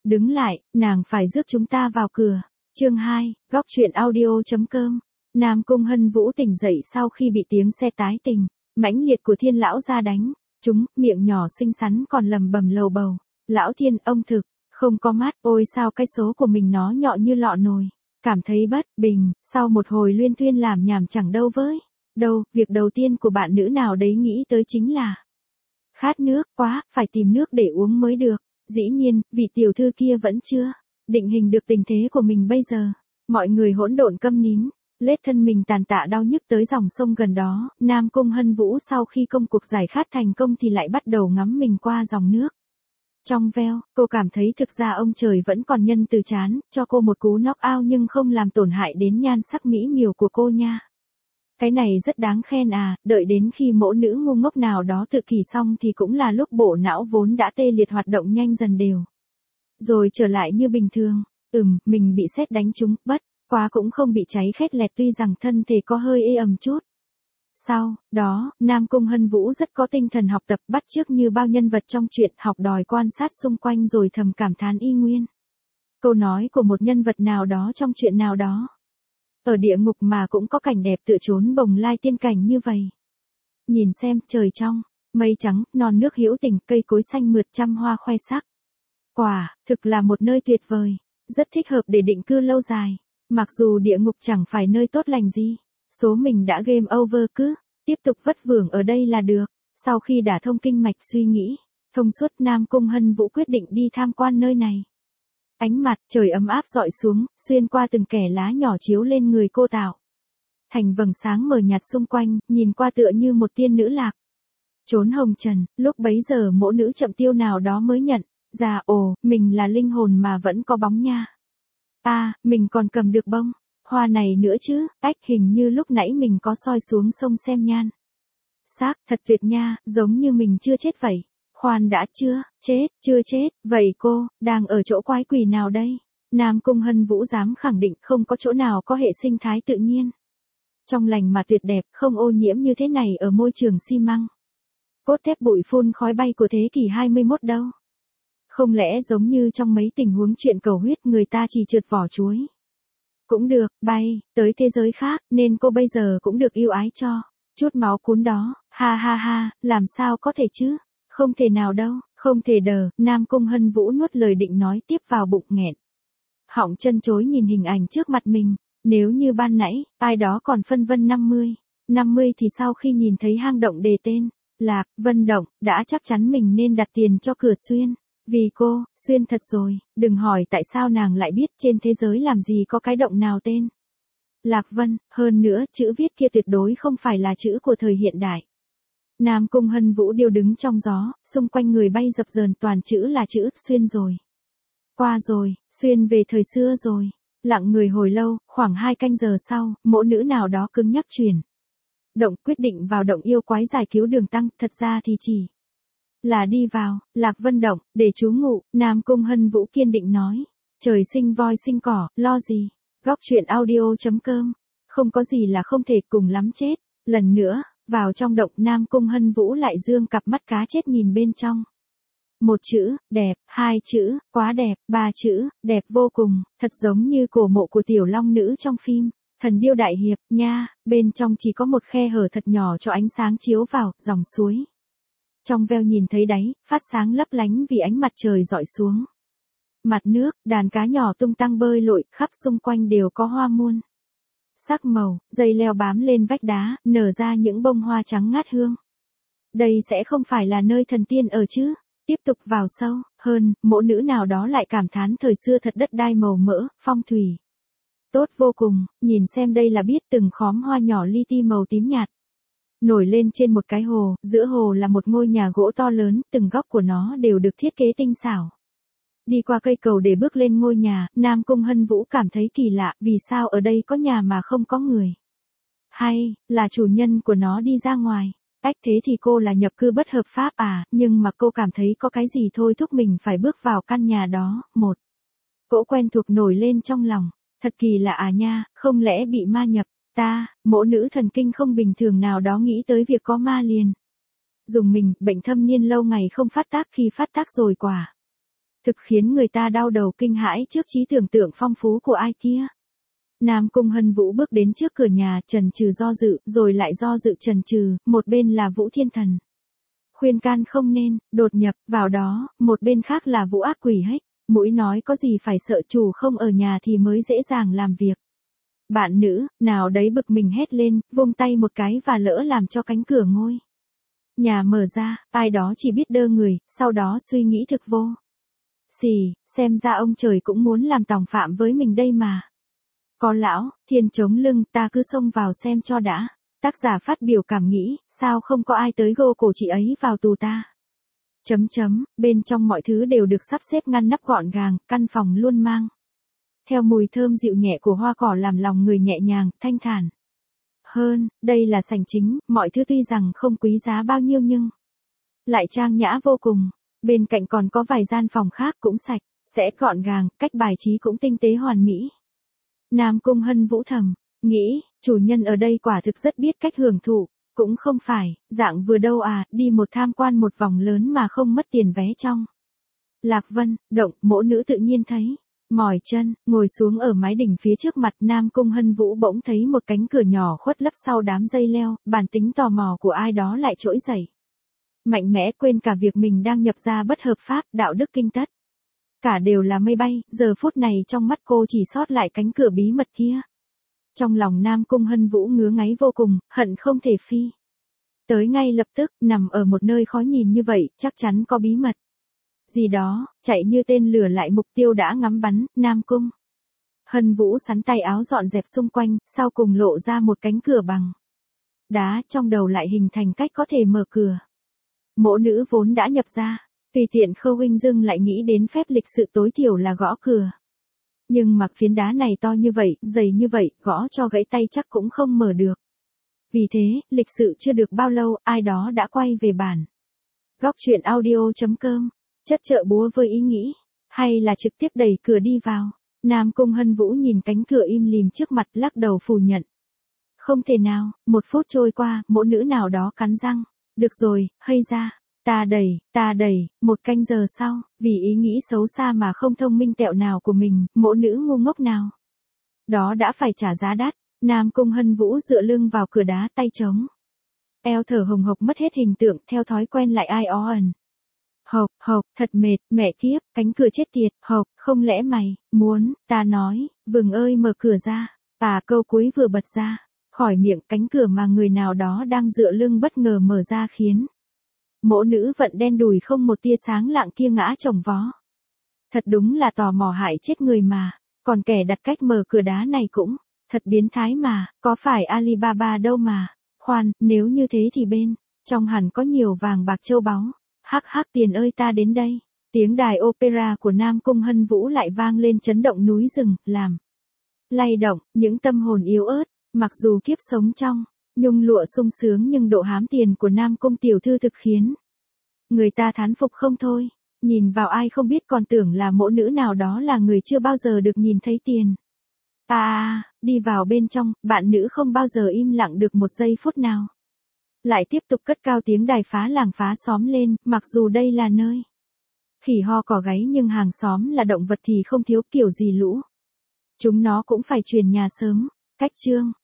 Đứng lại, nàng phải rước chúng ta vào cửa. Chương 2, góc truyện audio.com. Nam Cung Hân Vũ tỉnh dậy sau khi bị tiếng xe tái tình mãnh liệt của Thiên lão ra đánh. Chúng, miệng nhỏ xinh xắn còn lầm bầm lầu bầu. Lão Thiên, ông thực, không có mắt, ôi sao cái số của mình nó nhọn như lọ nồi. Cảm thấy bất bình, sau một hồi luyên thuyên làm nhảm chẳng đâu với. Đâu, việc đầu tiên của bạn nữ nào đấy nghĩ tới chính là khát nước quá, phải tìm nước để uống mới được. Dĩ nhiên, vị tiểu thư kia vẫn chưa định hình được tình thế của mình bây giờ. Mọi người hỗn độn câm nín, lết thân mình tàn tạ đau nhức tới dòng sông gần đó. Nam Cung Hân Vũ sau khi công cuộc giải khát thành công thì lại bắt đầu ngắm mình qua dòng nước. Trong veo, cô cảm thấy thực ra ông trời vẫn còn nhân từ chán, cho cô một cú knock out nhưng không làm tổn hại đến nhan sắc mỹ miều của cô nha. Cái này rất đáng khen à, đợi đến khi mẫu nữ ngu ngốc nào đó tự kỷ xong thì cũng là lúc bộ não vốn đã tê liệt hoạt động nhanh dần đều. Rồi trở lại như bình thường, mình bị sét đánh trúng, bất quá cũng không bị cháy khét lẹt tuy rằng thân thể có hơi ê ẩm chút. Sau đó, Nam Cung Hân Vũ rất có tinh thần học tập bắt chước như bao nhân vật trong truyện, học đòi quan sát xung quanh rồi thầm cảm thán y nguyên câu nói của một nhân vật nào đó trong truyện nào đó. Ở địa ngục mà cũng có cảnh đẹp tựa trốn bồng lai tiên cảnh như vậy. Nhìn xem, trời trong, mây trắng, non nước hữu tình, cây cối xanh mượt trăm hoa khoe sắc. Quả, thực là một nơi tuyệt vời, rất thích hợp để định cư lâu dài. Mặc dù địa ngục chẳng phải nơi tốt lành gì, số mình đã game over cứ tiếp tục vất vưởng ở đây là được. Sau khi đả thông kinh mạch suy nghĩ thông suốt, Nam Cung Hân Vũ quyết định đi tham quan nơi này. Ánh mặt trời ấm áp rọi xuống, xuyên qua từng kẻ lá nhỏ chiếu lên người cô tạo thành vầng sáng mờ nhạt xung quanh, nhìn qua tựa như một tiên nữ lạc trốn hồng trần. Lúc bấy giờ mỗ nữ Chậm Tiêu nào đó mới nhận ra, mình là linh hồn mà vẫn có bóng nha. Mình còn cầm được bông hoa này nữa chứ. Hình như lúc nãy mình có soi xuống sông xem nhan sắc thật tuyệt nha, giống như mình chưa chết vậy. Khoan đã, chưa chết, vậy cô đang ở chỗ quái quỷ nào đây? Nam Cung Hân Vũ dám khẳng định không có chỗ nào có hệ sinh thái tự nhiên trong lành mà tuyệt đẹp, không ô nhiễm như thế này ở môi trường xi măng cốt thép bụi phun khói bay của thế kỷ 21 đâu. Không lẽ giống như trong mấy tình huống chuyện cầu huyết người ta chỉ trượt vỏ chuối cũng được bay tới thế giới khác, nên cô bây giờ cũng được yêu ái cho chút máu cuốn đó. Ha, làm sao có thể chứ? Không thể nào đâu, không thể đờ. Nam Cung Hân Vũ nuốt lời định nói tiếp vào bụng nghẹn họng chân chối nhìn hình ảnh trước mặt mình. Nếu như ban nãy ai đó còn phân vân 50 thì sau khi nhìn thấy hang động đề tên Lạc Vân Động, đã chắc chắn mình nên đặt tiền cho cửa Xuyên. Vì cô Xuyên thật rồi. Đừng hỏi tại sao nàng lại biết, trên thế giới làm gì có cái động nào tên Lạc Vân, hơn nữa chữ viết kia tuyệt đối không phải là chữ của thời hiện đại. Nam Cung Hân Vũ điêu đứng trong gió, xung quanh người bay dập dờn toàn chữ là chữ Xuyên rồi. Qua rồi, Xuyên về thời xưa rồi. Lặng người hồi lâu, khoảng 2 canh giờ sau, mỗ nữ nào đó cứng nhắc chuyển động quyết định vào động yêu quái giải cứu đường tăng. Thật ra thì chỉ là đi vào Lạc Vân Động để trú ngụ. Nam Cung Hân Vũ kiên định nói, trời sinh voi sinh cỏ, lo gì. Góc truyện audio.com. Không có gì là không thể, cùng lắm chết. Lần nữa, vào trong động, Nam Cung Hân Vũ lại dương cặp mắt cá chết nhìn bên trong. 1 chữ, đẹp, 2 chữ, quá đẹp, 3 chữ, đẹp vô cùng, thật giống như cổ mộ của tiểu long nữ trong phim Thần Điêu Đại Hiệp nha. Bên trong chỉ có một khe hở thật nhỏ cho ánh sáng chiếu vào, dòng suối trong veo nhìn thấy đáy, phát sáng lấp lánh vì ánh mặt trời rọi xuống. Mặt nước, đàn cá nhỏ tung tăng bơi lội, khắp xung quanh đều có hoa muôn sắc màu, dây leo bám lên vách đá, nở ra những bông hoa trắng ngát hương. Đây sẽ không phải là nơi thần tiên ở chứ? Tiếp tục vào sâu hơn, mỗ nữ nào đó lại cảm thán thời xưa thật đất đai màu mỡ, phong thủy tốt vô cùng. Nhìn xem đây là biết, từng khóm hoa nhỏ li ti màu tím nhạt nổi lên trên một cái hồ, giữa hồ là một ngôi nhà gỗ to lớn, từng góc của nó đều được thiết kế tinh xảo. Đi qua cây cầu để bước lên ngôi nhà, Nam Cung Hân Vũ cảm thấy kỳ lạ, vì sao ở đây có nhà mà không có người? Hay là chủ nhân của nó đi ra ngoài? Thế thì cô là nhập cư bất hợp pháp à? Nhưng mà cô cảm thấy có cái gì thôi thúc mình phải bước vào căn nhà đó. Một cỗ quen thuộc nổi lên trong lòng. Thật kỳ lạ à nha, không lẽ bị ma nhập? Mỗ nữ thần kinh không bình thường nào đó nghĩ tới việc có ma liền dùng mình. Bệnh thâm niên lâu ngày không phát tác, khi phát tác rồi quả Thực khiến người ta đau đầu kinh hãi trước trí tưởng tượng phong phú của ai kia. Nam Cung Hân Vũ bước đến trước cửa nhà, chần chừ do dự, rồi lại do dự chần chừ, một bên là Vũ Thiên Thần. Khuyên can không nên, đột nhập, vào đó, một bên khác là Vũ Ác Quỷ Hách, mũi nói có gì phải sợ chủ không ở nhà thì mới dễ dàng làm việc. Bạn nữ, nào đấy bực mình hét lên, vung tay một cái và lỡ làm cho cánh cửa ngôi nhà mở ra, ai đó chỉ biết đơ người, sau đó suy nghĩ thực vô. Xì, xem ra ông trời cũng muốn làm tòng phạm với mình đây mà. Có lão, thiên chống lưng, ta cứ xông vào xem cho đã. Tác giả phát biểu cảm nghĩ, sao không có ai tới gô cổ chị ấy vào tù ta. Bên trong mọi thứ đều được sắp xếp ngăn nắp gọn gàng, căn phòng luôn mang theo mùi thơm dịu nhẹ của hoa cỏ làm lòng người nhẹ nhàng, thanh thản. Hơn, đây là sảnh chính, mọi thứ tuy rằng không quý giá bao nhiêu nhưng lại trang nhã vô cùng. Bên cạnh còn có vài gian phòng khác cũng sạch, sẽ gọn gàng, cách bài trí cũng tinh tế hoàn mỹ. Nam Cung Hân Vũ thầm nghĩ, chủ nhân ở đây quả thực rất biết cách hưởng thụ, cũng không phải, dạng vừa đâu à, đi một tham quan một vòng lớn mà không mất tiền vé trong. Lạc Vân, động, mỗ nữ tự nhiên thấy mỏi chân, ngồi xuống ở mái đỉnh phía trước mặt. Nam Cung Hân Vũ bỗng thấy một cánh cửa nhỏ khuất lấp sau đám dây leo, bản tính tò mò của ai đó lại trỗi dậy. Mạnh mẽ quên cả việc mình đang nhập gia bất hợp pháp, đạo đức kinh tất. Cả đều là mây bay, giờ phút này trong mắt cô chỉ sót lại cánh cửa bí mật kia. Trong lòng Nam Cung Hân Vũ ngứa ngáy vô cùng, hận không thể phi tới ngay lập tức, nằm ở một nơi khó nhìn như vậy, chắc chắn có bí mật gì đó, chạy như tên lửa lại mục tiêu đã ngắm bắn. Nam Cung Hân Vũ sắn tay áo dọn dẹp xung quanh, sau cùng lộ ra một cánh cửa bằng đá, trong đầu lại hình thành cách có thể mở cửa. Mỗ nữ vốn đã nhập ra, tùy tiện Khâu Huynh Dương lại nghĩ đến phép lịch sự tối thiểu là gõ cửa. Nhưng mà phiến đá này to như vậy, dày như vậy, gõ cho gãy tay chắc cũng không mở được. Vì thế, lịch sự chưa được bao lâu, ai đó đã quay về bản. Góc truyện audio.com, chất trợ búa với ý nghĩ, hay là trực tiếp đẩy cửa đi vào. Nam Cung Hân Vũ nhìn cánh cửa im lìm trước mặt, lắc đầu phủ nhận. Không thể nào. Một phút trôi qua, mỗ nữ nào đó cắn răng. Được rồi, hây ra. Ta đẩy, 1 canh giờ sau, vì ý nghĩ xấu xa mà không thông minh tẹo nào của mình, mỗ nữ ngu ngốc nào đó đã phải trả giá đắt. Nam Cung Hân Vũ dựa lưng vào cửa đá, tay trống eo, thở hồng hộc mất hết hình tượng, theo thói quen lại ai ó ẩn. Hộc, thật mệt, mẹ kiếp, cánh cửa chết tiệt, không lẽ mày muốn ta nói, Vừng ơi mở cửa ra. Câu cuối vừa bật ra khỏi miệng, cánh cửa mà người nào đó đang dựa lưng bất ngờ mở ra khiến mỗ nữ vận đen đùi không một tia sáng lạng kia ngã chồng vó. Thật đúng là tò mò hại chết người mà, còn kẻ đặt cách mở cửa đá này cũng thật biến thái mà, có phải Alibaba đâu mà. Khoan, nếu như thế thì bên trong hẳn có nhiều vàng bạc châu báu. Hắc tiền ơi ta đến đây. Tiếng đài opera của Nam Cung Hân Vũ lại vang lên chấn động núi rừng, làm lay động những tâm hồn yếu ớt. Mặc dù kiếp sống trong nhung lụa sung sướng nhưng độ hám tiền của Nam Cung tiểu thư thực khiến người ta thán phục không thôi. Nhìn vào ai không biết còn tưởng là mỗ nữ nào đó là người chưa bao giờ được nhìn thấy tiền. Đi vào bên trong, bạn nữ không bao giờ im lặng được một giây phút nào. Lại tiếp tục cất cao tiếng đài phá làng phá xóm lên, mặc dù đây là nơi khỉ ho cò gáy nhưng hàng xóm là động vật thì không thiếu kiểu gì lũ. Chúng nó cũng phải chuyển nhà sớm. Cách chương